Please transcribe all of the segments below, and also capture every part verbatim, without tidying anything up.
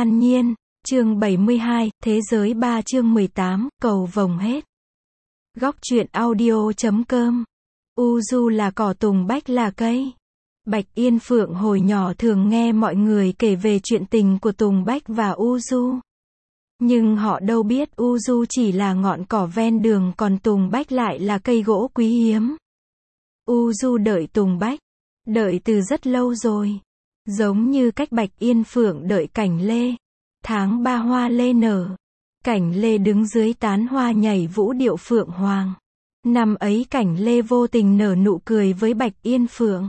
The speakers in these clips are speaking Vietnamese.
An Nhiên, chương bảy mươi hai, Thế giới ba chương mười tám, cầu vồng hết. Góc truyện audio chấm com. U Du là cỏ, tùng bách là cây. Bạch Yên Phượng hồi nhỏ thường nghe mọi người kể về chuyện tình của Tùng Bách và U Du. Nhưng họ đâu biết U Du chỉ là ngọn cỏ ven đường, còn Tùng Bách lại là cây gỗ quý hiếm. U Du đợi Tùng Bách, đợi từ rất lâu rồi. Giống như cách Bạch Yên Phượng đợi cảnh lê. Tháng ba hoa lê nở. Cảnh lê đứng dưới tán hoa nhảy vũ điệu phượng hoàng. Năm ấy cảnh lê vô tình nở nụ cười với Bạch Yên Phượng.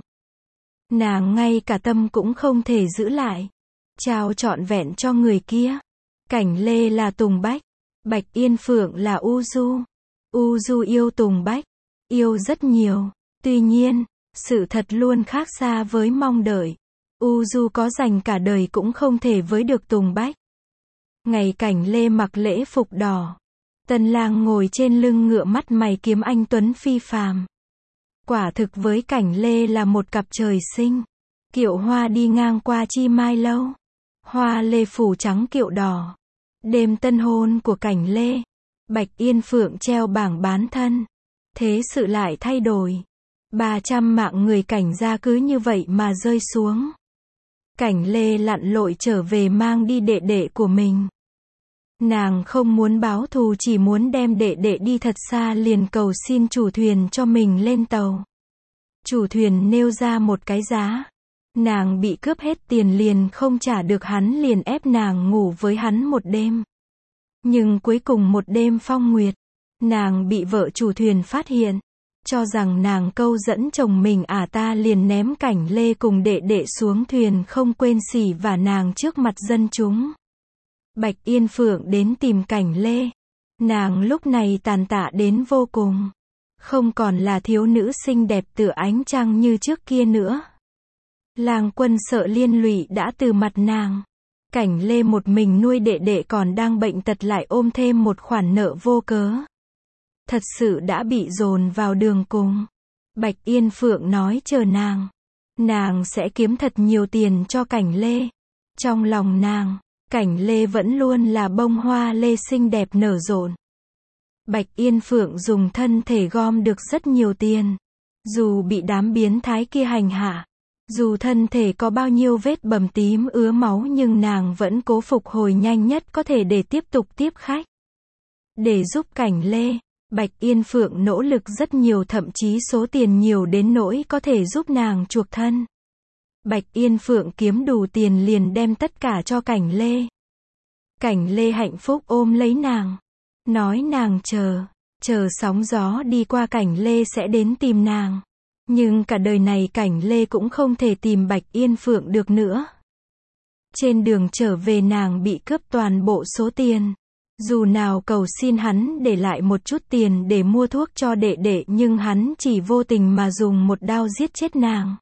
Nàng ngay cả tâm cũng không thể giữ lại. Trao trọn vẹn cho người kia. Cảnh lê là Tùng Bách. Bạch Yên Phượng là U Du. U Du yêu Tùng Bách. Yêu rất nhiều. Tuy nhiên, sự thật luôn khác xa với mong đợi. U Du có dành cả đời cũng không thể với được Tùng Bách. Ngày cảnh lê mặc lễ phục đỏ. Tân lang ngồi trên lưng ngựa, mắt mày kiếm anh tuấn phi phàm. Quả thực với cảnh lê là một cặp trời sinh. Kiệu hoa đi ngang qua Chi Mai Lâu. Hoa lê phủ trắng kiệu đỏ. Đêm tân hôn của cảnh lê. Bạch Yên Phượng treo bảng bán thân. Thế sự lại thay đổi. ba trăm mạng người cảnh gia cứ như vậy mà rơi xuống. Cảnh lê lặn lội trở về mang đi đệ đệ của mình. Nàng không muốn báo thù, chỉ muốn đem đệ đệ đi thật xa, liền cầu xin chủ thuyền cho mình lên tàu. Chủ thuyền nêu ra một cái giá. Nàng bị cướp hết tiền liền không trả được, hắn liền ép nàng ngủ với hắn một đêm. Nhưng cuối cùng một đêm phong nguyệt, nàng bị vợ chủ thuyền phát hiện. Cho rằng nàng câu dẫn chồng mình à, ta liền ném cảnh lê cùng đệ đệ xuống thuyền, không quên xỉ vả nàng trước mặt dân chúng. Bạch Yên Phượng đến tìm cảnh lê. Nàng lúc này tàn tạ đến vô cùng. Không còn là thiếu nữ xinh đẹp tựa ánh trăng như trước kia nữa. Lang Quân sợ liên lụy đã từ mặt nàng. Cảnh lê một mình nuôi đệ đệ còn đang bệnh tật, lại ôm thêm một khoản nợ vô cớ. Thật sự đã bị dồn vào đường cùng. Bạch Yên Phượng nói chờ nàng. Nàng sẽ kiếm thật nhiều tiền cho cảnh lê. Trong lòng nàng, cảnh lê vẫn luôn là bông hoa lê xinh đẹp nở rộ. Bạch Yên Phượng dùng thân thể gom được rất nhiều tiền. Dù bị đám biến thái kia hành hạ, dù thân thể có bao nhiêu vết bầm tím ứa máu, nhưng nàng vẫn cố phục hồi nhanh nhất có thể để tiếp tục tiếp khách. Để giúp cảnh lê, Bạch Yên Phượng nỗ lực rất nhiều, thậm chí số tiền nhiều đến nỗi có thể giúp nàng chuộc thân. Bạch Yên Phượng kiếm đủ tiền liền đem tất cả cho cảnh lê. Cảnh lê hạnh phúc ôm lấy nàng. Nói nàng chờ, chờ sóng gió đi qua cảnh lê sẽ đến tìm nàng. Nhưng cả đời này cảnh lê cũng không thể tìm Bạch Yên Phượng được nữa. Trên đường trở về nàng bị cướp toàn bộ số tiền. Dù nào cầu xin hắn để lại một chút tiền để mua thuốc cho đệ đệ, nhưng hắn chỉ vô tình mà dùng một đao giết chết nàng.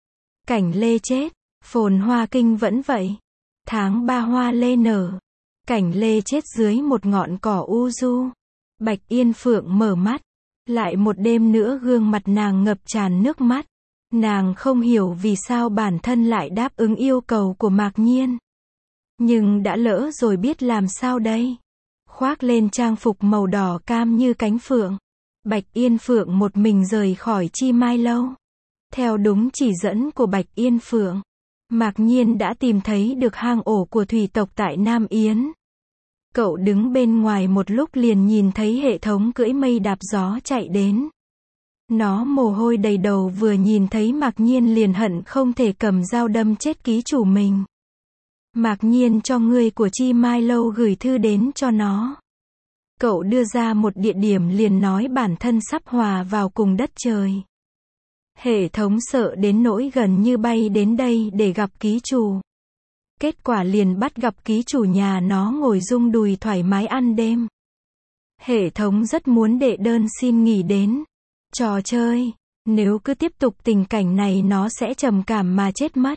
Cảnh lê chết, phồn hoa kinh vẫn vậy. Tháng ba hoa lê nở. Cảnh lê chết dưới một ngọn cỏ U Du. Bạch Yên Phượng mở mắt. Lại một đêm nữa gương mặt nàng ngập tràn nước mắt. Nàng không hiểu vì sao bản thân lại đáp ứng yêu cầu của Mạc Nhiên. Nhưng đã lỡ rồi, biết làm sao đây? Khoác lên trang phục màu đỏ cam như cánh phượng. Bạch Yên Phượng một mình rời khỏi Chi Mai Lâu. Theo đúng chỉ dẫn của Bạch Yên Phượng, Mạc Nhiên đã tìm thấy được hang ổ của thủy tộc tại Nam Yến. Cậu đứng bên ngoài một lúc liền nhìn thấy hệ thống cưỡi mây đạp gió chạy đến. Nó mồ hôi đầy đầu, vừa nhìn thấy Mạc Nhiên liền hận không thể cầm dao đâm chết ký chủ mình. Mạc Nhiên cho người của Chi Mai Lâu gửi thư đến cho nó. Cậu đưa ra một địa điểm liền nói bản thân sắp hòa vào cùng đất trời. Hệ thống sợ đến nỗi gần như bay đến đây để gặp ký chủ. Kết quả liền bắt gặp ký chủ nhà nó ngồi rung đùi thoải mái ăn đêm. Hệ thống rất muốn đệ đơn xin nghỉ đến trò chơi. Nếu cứ tiếp tục tình cảnh này nó sẽ trầm cảm mà chết mất.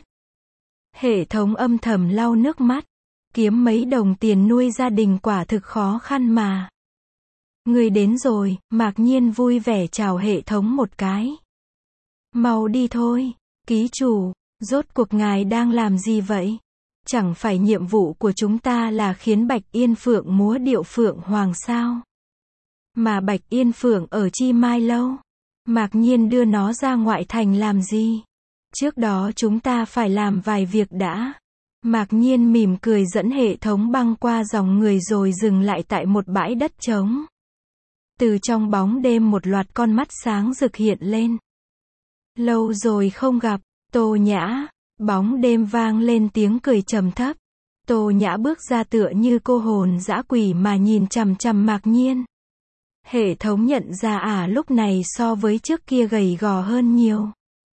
Hệ thống âm thầm lau nước mắt. Kiếm mấy đồng tiền nuôi gia đình quả thực khó khăn mà. Người đến rồi, Mạc Nhiên vui vẻ chào hệ thống một cái. Mau đi thôi, ký chủ, rốt cuộc ngài đang làm gì vậy? Chẳng phải nhiệm vụ của chúng ta là khiến Bạch Yên Phượng múa điệu Phượng Hoàng sao? Mà Bạch Yên Phượng ở Chi Mai Lâu. Mạc Nhiên đưa nó ra ngoại thành làm gì? Trước đó chúng ta phải làm vài việc đã. Mạc Nhiên mỉm cười dẫn hệ thống băng qua dòng người rồi dừng lại tại một bãi đất trống. Từ trong bóng đêm một loạt con mắt sáng rực hiện lên. Lâu rồi không gặp, Tô Nhã. Bóng đêm vang lên tiếng cười trầm thấp. Tô Nhã bước ra tựa như cô hồn dã quỷ mà nhìn chằm chằm Mạc Nhiên. Hệ thống nhận ra ả à, lúc này so với trước kia gầy gò hơn nhiều.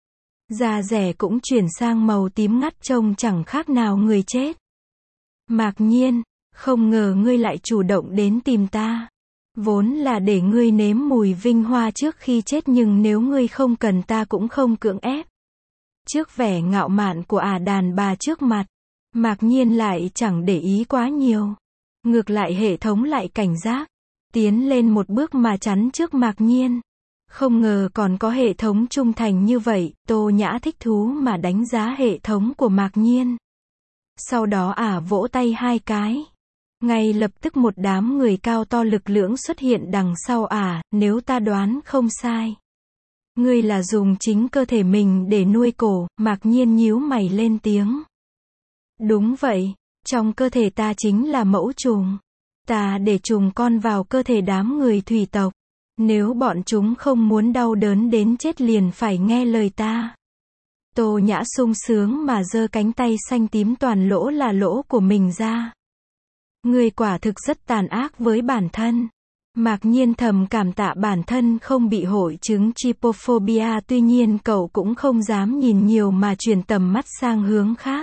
Da rẻ cũng chuyển sang màu tím ngắt trông chẳng khác nào người chết. Mạc Nhiên, không ngờ ngươi lại chủ động đến tìm ta. Vốn là để ngươi nếm mùi vinh hoa trước khi chết nhưng nếu ngươi không cần ta cũng không cưỡng ép. Trước vẻ ngạo mạn của ả à đàn bà trước mặt, Mạc Nhiên lại chẳng để ý quá nhiều. Ngược lại hệ thống lại cảnh giác, tiến lên một bước mà chắn trước Mạc Nhiên. Không ngờ còn có hệ thống trung thành như vậy, Tô Nhã thích thú mà đánh giá hệ thống của Mạc Nhiên. Sau đó ả à vỗ tay hai cái. Ngay lập tức một đám người cao to lực lưỡng xuất hiện đằng sau ả, à, nếu ta đoán không sai. Ngươi là dùng chính cơ thể mình để nuôi cổ, Mạc Nhiên nhíu mày lên tiếng. Đúng vậy, trong cơ thể ta chính là mẫu trùng. Ta để trùng con vào cơ thể đám người thủy tộc. Nếu bọn chúng không muốn đau đớn đến chết liền phải nghe lời ta. Tô Nhã sung sướng mà giơ cánh tay xanh tím toàn lỗ là lỗ của mình ra. Ngươi quả thực rất tàn ác với bản thân. Mạc Nhiên thầm cảm tạ bản thân không bị hội chứng trypophobia, tuy nhiên cậu cũng không dám nhìn nhiều mà chuyển tầm mắt sang hướng khác.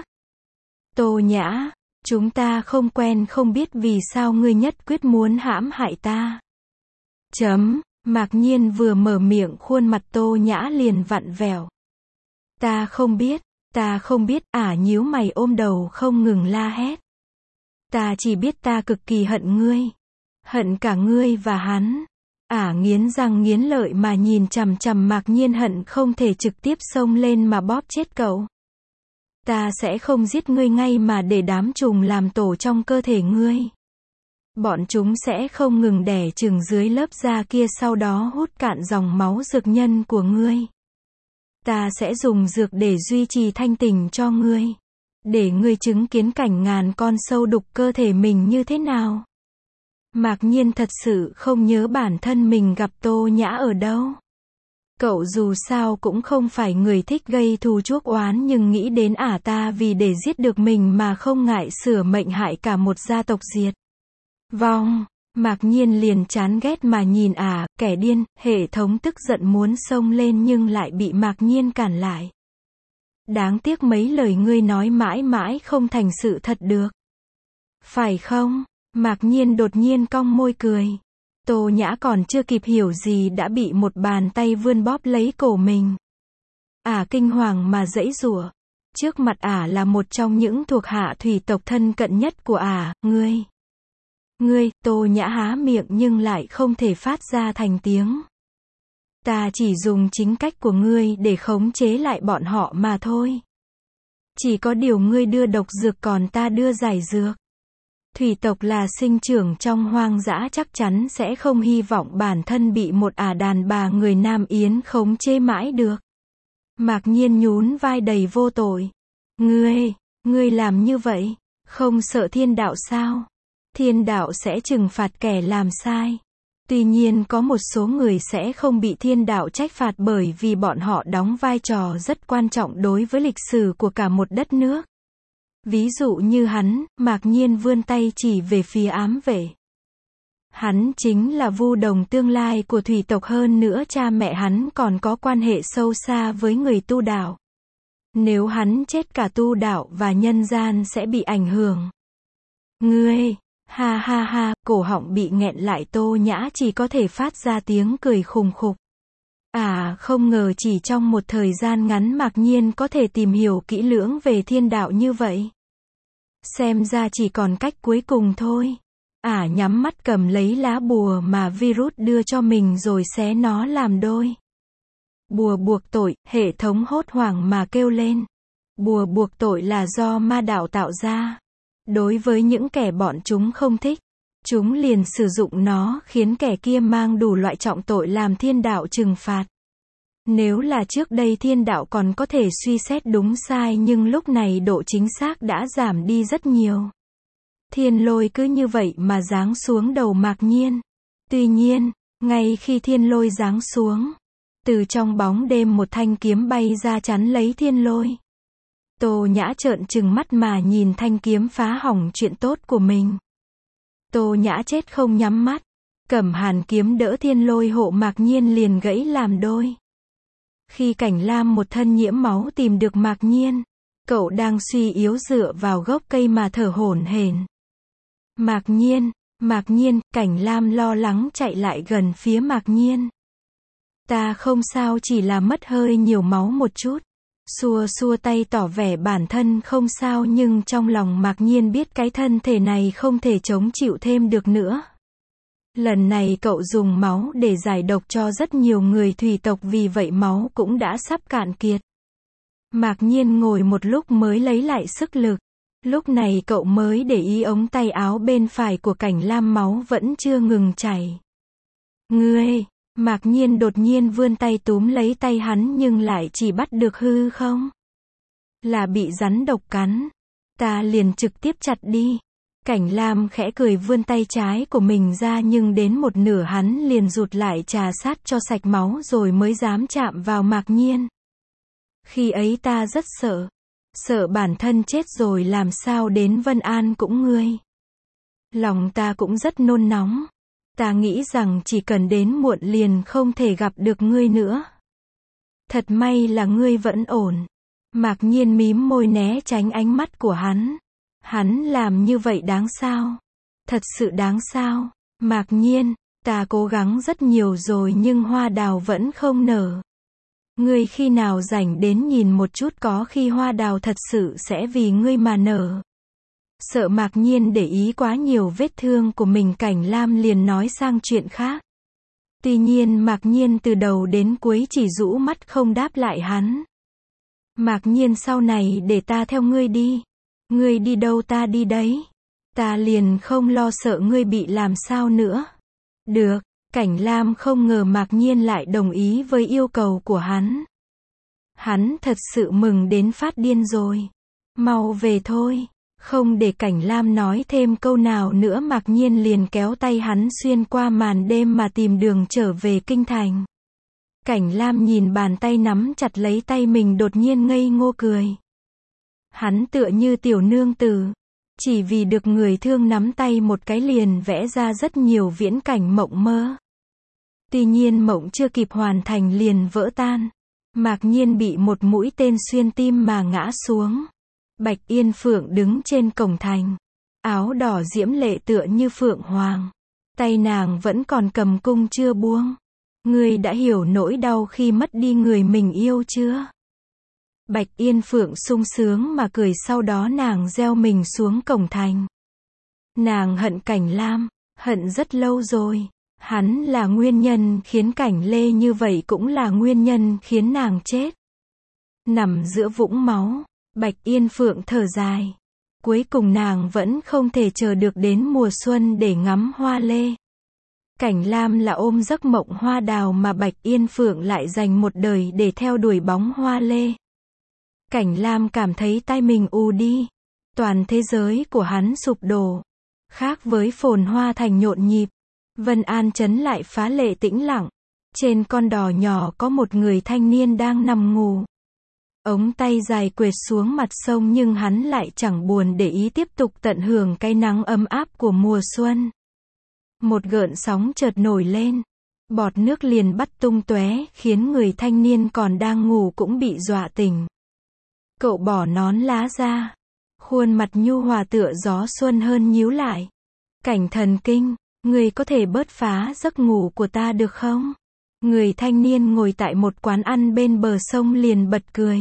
Tô Nhã, chúng ta không quen không biết vì sao ngươi nhất quyết muốn hãm hại ta. Chấm, Mạc Nhiên vừa mở miệng khuôn mặt Tô Nhã liền vặn vẹo. Ta không biết, ta không biết, ả nhíu mày ôm đầu không ngừng la hét. Ta chỉ biết ta cực kỳ hận ngươi. Hận cả ngươi và hắn. Ả nghiến răng nghiến lợi mà nhìn chằm chằm Mạc Nhiên hận không thể trực tiếp xông lên mà bóp chết cậu. Ta sẽ không giết ngươi ngay mà để đám trùng làm tổ trong cơ thể ngươi. Bọn chúng sẽ không ngừng đẻ chừng dưới lớp da kia sau đó hút cạn dòng máu dược nhân của ngươi. Ta sẽ dùng dược để duy trì thanh tình cho ngươi. Để ngươi chứng kiến cảnh ngàn con sâu đục cơ thể mình như thế nào. Mạc Nhiên thật sự không nhớ bản thân mình gặp Tô Nhã ở đâu. Cậu dù sao cũng không phải người thích gây thù chuốc oán nhưng nghĩ đến ả ta vì để giết được mình mà không ngại sửa mệnh hại cả một gia tộc diệt vong. Mạc Nhiên liền chán ghét mà nhìn ả, kẻ điên, hệ thống tức giận muốn xông lên nhưng lại bị Mạc Nhiên cản lại. Đáng tiếc mấy lời ngươi nói mãi mãi không thành sự thật được. Phải không? Mạc Nhiên đột nhiên cong môi cười. Tô Nhã còn chưa kịp hiểu gì đã bị một bàn tay vươn bóp lấy cổ mình. Ả kinh hoàng mà giãy giụa. Trước mặt ả là một trong những thuộc hạ thủy tộc thân cận nhất của ả, ngươi. Ngươi, Tô Nhã há miệng nhưng lại không thể phát ra thành tiếng. Ta chỉ dùng chính cách của ngươi để khống chế lại bọn họ mà thôi. Chỉ có điều ngươi đưa độc dược còn ta đưa giải dược. Thủy tộc là sinh trưởng trong hoang dã chắc chắn sẽ không hy vọng bản thân bị một ả đàn bà người Nam Yến khống chế mãi được. Mạc Nhiên nhún vai đầy vô tội. Ngươi, ngươi làm như vậy, không sợ thiên đạo sao? Thiên đạo sẽ trừng phạt kẻ làm sai. Tuy nhiên có một số người sẽ không bị thiên đạo trách phạt bởi vì bọn họ đóng vai trò rất quan trọng đối với lịch sử của cả một đất nước. Ví dụ như hắn, Mạc Nhiên vươn tay chỉ về phía ám vệ. Hắn chính là vu đồng tương lai của thủy tộc, hơn nữa cha mẹ hắn còn có quan hệ sâu xa với người tu đạo. Nếu hắn chết cả tu đạo và nhân gian sẽ bị ảnh hưởng. Ngươi, ha ha ha, cổ họng bị nghẹn lại, Tô Nhã chỉ có thể phát ra tiếng cười khùng khục. À, không ngờ chỉ trong một thời gian ngắn Mạc Nhiên có thể tìm hiểu kỹ lưỡng về thiên đạo như vậy. Xem ra chỉ còn cách cuối cùng thôi. À, nhắm mắt cầm lấy lá bùa mà virus đưa cho mình rồi xé nó làm đôi. Bùa buộc tội, hệ thống hốt hoảng mà kêu lên. Bùa buộc tội là do ma đạo tạo ra. Đối với những kẻ bọn chúng không thích, chúng liền sử dụng nó khiến kẻ kia mang đủ loại trọng tội làm thiên đạo trừng phạt. Nếu là trước đây thiên đạo còn có thể suy xét đúng sai, nhưng lúc này độ chính xác đã giảm đi rất nhiều. Thiên lôi cứ như vậy mà giáng xuống đầu Mạc Nhiên. Tuy nhiên, ngay khi thiên lôi giáng xuống, từ trong bóng đêm một thanh kiếm bay ra chắn lấy thiên lôi. Tô Nhã trợn trừng mắt mà nhìn thanh kiếm phá hỏng chuyện tốt của mình. Tô Nhã chết không nhắm mắt. Cẩm Hàn kiếm đỡ thiên lôi hộ Mạc Nhiên liền gãy làm đôi. Khi Cảnh Lam một thân nhiễm máu tìm được Mạc Nhiên, cậu đang suy yếu dựa vào gốc cây mà thở hổn hển. Mạc Nhiên, Mạc Nhiên, Cảnh Lam lo lắng chạy lại gần phía Mạc Nhiên. Ta không sao, chỉ là mất hơi nhiều máu một chút. Xua xua tay tỏ vẻ bản thân không sao, nhưng trong lòng Mạc Nhiên biết cái thân thể này không thể chống chịu thêm được nữa. Lần này cậu dùng máu để giải độc cho rất nhiều người thủy tộc, vì vậy máu cũng đã sắp cạn kiệt. Mạc Nhiên ngồi một lúc mới lấy lại sức lực. Lúc này cậu mới để ý ống tay áo bên phải của Cảnh Lam máu vẫn chưa ngừng chảy. Ngươi, Mạc Nhiên đột nhiên vươn tay túm lấy tay hắn nhưng lại chỉ bắt được hư không. Là bị rắn độc cắn. Ta liền trực tiếp chặt đi. Cảnh Lam khẽ cười vươn tay trái của mình ra, nhưng đến một nửa hắn liền rụt lại trà sát cho sạch máu rồi mới dám chạm vào Mạc Nhiên. Khi ấy ta rất sợ. Sợ bản thân chết rồi làm sao đến Vân An cũng ngươi. Lòng ta cũng rất nôn nóng. Ta nghĩ rằng chỉ cần đến muộn liền không thể gặp được ngươi nữa. Thật may là ngươi vẫn ổn. Mạc Nhiên mím môi né tránh ánh mắt của hắn. Hắn làm như vậy đáng sao? Thật sự đáng sao? Mạc Nhiên, ta cố gắng rất nhiều rồi nhưng hoa đào vẫn không nở. Ngươi khi nào rảnh đến nhìn một chút, có khi hoa đào thật sự sẽ vì ngươi mà nở. Sợ Mạc Nhiên để ý quá nhiều vết thương của mình, Cảnh Lam liền nói sang chuyện khác. Tuy nhiên Mạc Nhiên từ đầu đến cuối chỉ rũ mắt không đáp lại hắn. Mạc Nhiên, sau này để ta theo ngươi đi. Ngươi đi đâu ta đi đấy. Ta liền không lo sợ ngươi bị làm sao nữa. Được. Cảnh Lam không ngờ Mạc Nhiên lại đồng ý với yêu cầu của hắn. Hắn thật sự mừng đến phát điên rồi. Mau về thôi. Không để Cảnh Lam nói thêm câu nào nữa, Mạc Nhiên liền kéo tay hắn xuyên qua màn đêm mà tìm đường trở về kinh thành. Cảnh Lam nhìn bàn tay nắm chặt lấy tay mình đột nhiên ngây ngô cười. Hắn tựa như tiểu nương tử. Chỉ vì được người thương nắm tay một cái liền vẽ ra rất nhiều viễn cảnh mộng mơ. Tuy nhiên mộng chưa kịp hoàn thành liền vỡ tan. Mạc Nhiên bị một mũi tên xuyên tim mà ngã xuống. Bạch Yên Phượng đứng trên cổng thành. Áo đỏ diễm lệ tựa như phượng hoàng. Tay nàng vẫn còn cầm cung chưa buông. Ngươi đã hiểu nỗi đau khi mất đi người mình yêu chưa? Bạch Yên Phượng sung sướng mà cười, sau đó nàng gieo mình xuống cổng thành. Nàng hận Cảnh Lam, hận rất lâu rồi. Hắn là nguyên nhân khiến Cảnh Lê như vậy, cũng là nguyên nhân khiến nàng chết. Nằm giữa vũng máu, Bạch Yên Phượng thở dài. Cuối cùng nàng vẫn không thể chờ được đến mùa xuân để ngắm hoa lê. Cảnh Lam là ôm giấc mộng hoa đào mà Bạch Yên Phượng lại dành một đời để theo đuổi bóng hoa lê. Cảnh Lam cảm thấy tai mình u đi. Toàn thế giới của hắn sụp đổ. Khác với phồn hoa thành nhộn nhịp, Vân An trấn lại phá lệ tĩnh lặng. Trên con đò nhỏ có một người thanh niên đang nằm ngủ. Ống tay dài quệt xuống mặt sông nhưng hắn lại chẳng buồn để ý, tiếp tục tận hưởng cái nắng ấm áp của mùa xuân. Một gợn sóng chợt nổi lên. Bọt nước liền bắt tung tóe, khiến người thanh niên còn đang ngủ cũng bị dọa tỉnh. Cậu bỏ nón lá ra. Khuôn mặt nhu hòa tựa gió xuân hơn nhíu lại. Cảnh thần kinh, người có thể bớt phá giấc ngủ của ta được không? Người thanh niên ngồi tại một quán ăn bên bờ sông liền bật cười.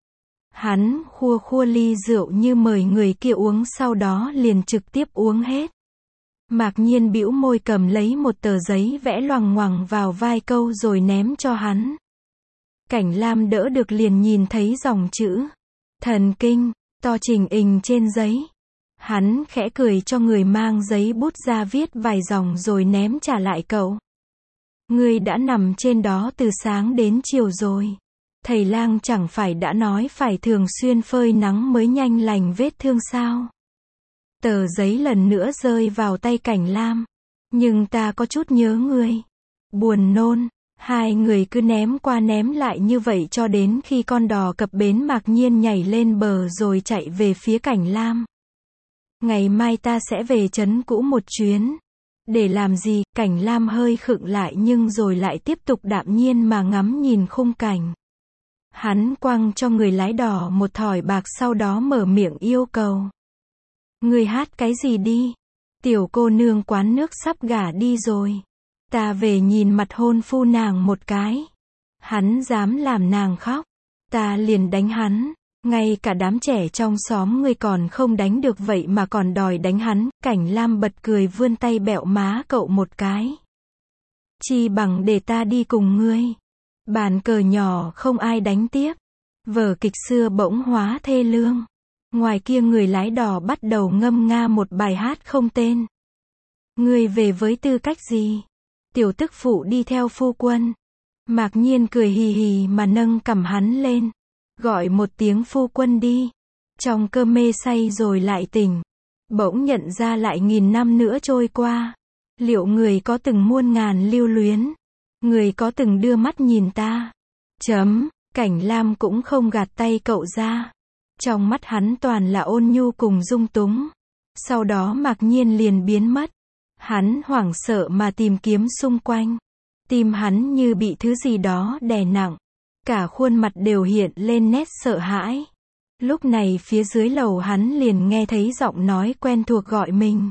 Hắn khua khua ly rượu như mời người kia uống, sau đó liền trực tiếp uống hết. Mạc Nhiên bĩu môi cầm lấy một tờ giấy vẽ loằng ngoằng vào vai câu rồi ném cho hắn. Cảnh Lam đỡ được liền nhìn thấy dòng chữ. Thần kinh, to trình hình trên giấy. Hắn khẽ cười cho người mang giấy bút ra viết vài dòng rồi ném trả lại cậu. Ngươi đã nằm trên đó từ sáng đến chiều rồi. Thầy lang chẳng phải đã nói phải thường xuyên phơi nắng mới nhanh lành vết thương sao? Tờ giấy lần nữa rơi vào tay Cảnh Lam. Nhưng ta có chút nhớ ngươi. Buồn nôn. Hai người cứ ném qua ném lại như vậy cho đến khi con đò cập bến Mạc Nhiên nhảy lên bờ rồi chạy về phía Cảnh Lam. Ngày mai ta sẽ về trấn cũ một chuyến. Để làm gì? Cảnh Lam hơi khựng lại nhưng rồi lại tiếp tục đạm nhiên mà ngắm nhìn khung cảnh. Hắn quăng cho người lái đò một thỏi bạc sau đó mở miệng yêu cầu. Người hát cái gì đi? Tiểu cô nương quán nước sắp gả đi rồi. Ta về nhìn mặt hôn phu nàng một cái. Hắn dám làm nàng khóc. Ta liền đánh hắn. Ngay cả đám trẻ trong xóm ngươi còn không đánh được vậy mà còn đòi đánh hắn. Cảnh Lam bật cười vươn tay bẹo má cậu một cái. Chi bằng để ta đi cùng ngươi. Bàn cờ nhỏ không ai đánh tiếp. Vở kịch xưa bỗng hóa thê lương. Ngoài kia người lái đò bắt đầu ngâm nga một bài hát không tên. Ngươi về với tư cách gì? Tiểu tức phụ đi theo phu quân. Mạc Nhiên cười hì hì mà nâng cằm hắn lên. Gọi một tiếng phu quân đi. Trong cơn mê say rồi lại tỉnh. Bỗng nhận ra lại nghìn năm nữa trôi qua. Liệu người có từng muôn ngàn lưu luyến? Người có từng đưa mắt nhìn ta? Chấm. Cảnh Lam cũng không gạt tay cậu ra. Trong mắt hắn toàn là ôn nhu cùng dung túng. Sau đó Mạc Nhiên liền biến mất. Hắn hoảng sợ mà tìm kiếm xung quanh. Tim hắn như bị thứ gì đó đè nặng. Cả khuôn mặt đều hiện lên nét sợ hãi. Lúc này phía dưới lầu hắn liền nghe thấy giọng nói quen thuộc gọi mình.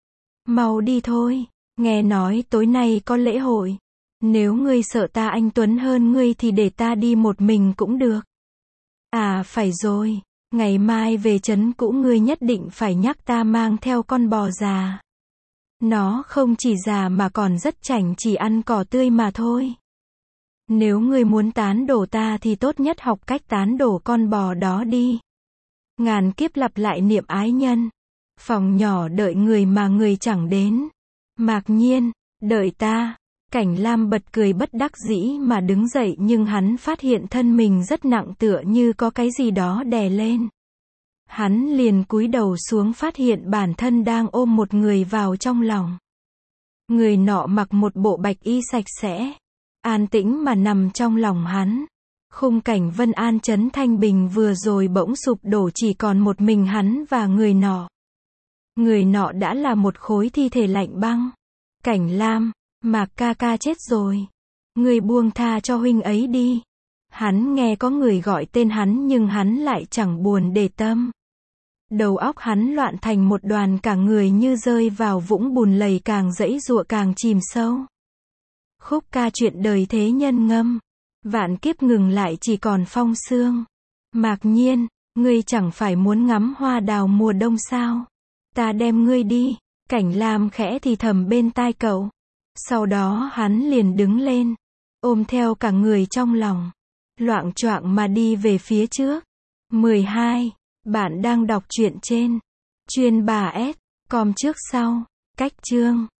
Mau đi thôi. Nghe nói tối nay có lễ hội. Nếu ngươi sợ ta anh tuấn hơn ngươi thì để ta đi một mình cũng được. À phải rồi. Ngày mai về trấn cũ ngươi nhất định phải nhắc ta mang theo con bò già. Nó không chỉ già mà còn rất chảnh, chỉ ăn cỏ tươi mà thôi. Nếu ngươi muốn tán đổ ta thì tốt nhất học cách tán đổ con bò đó đi. Ngàn kiếp lặp lại niệm ái nhân. Phòng nhỏ đợi người mà người chẳng đến. Mạc Nhiên, đợi ta. Cảnh Lam bật cười bất đắc dĩ mà đứng dậy nhưng hắn phát hiện thân mình rất nặng tựa như có cái gì đó đè lên. Hắn liền cúi đầu xuống phát hiện bản thân đang ôm một người vào trong lòng. Người nọ mặc một bộ bạch y sạch sẽ. An tĩnh mà nằm trong lòng hắn. Khung cảnh Vân An trấn Thanh Bình vừa rồi bỗng sụp đổ, chỉ còn một mình hắn và người nọ. Người nọ đã là một khối thi thể lạnh băng. Cảnh Lam, Mạc ca ca chết rồi. Người buông tha cho huynh ấy đi. Hắn nghe có người gọi tên hắn nhưng hắn lại chẳng buồn để tâm. Đầu óc hắn loạn thành một đoàn, cả người như rơi vào vũng bùn lầy, càng giãy giụa càng chìm sâu. Khúc ca chuyện đời thế nhân ngâm. Vạn kiếp ngừng lại chỉ còn phong sương. Mạc Nhiên, ngươi chẳng phải muốn ngắm hoa đào mùa đông sao? Ta đem ngươi đi. Cảnh Lam khẽ thì thầm bên tai cậu. Sau đó hắn liền đứng lên. Ôm theo cả người trong lòng. Loạng choạng mà đi về phía trước. mười hai. Bạn đang đọc truyện trên chuyên bà S. com trước sau. Cách chương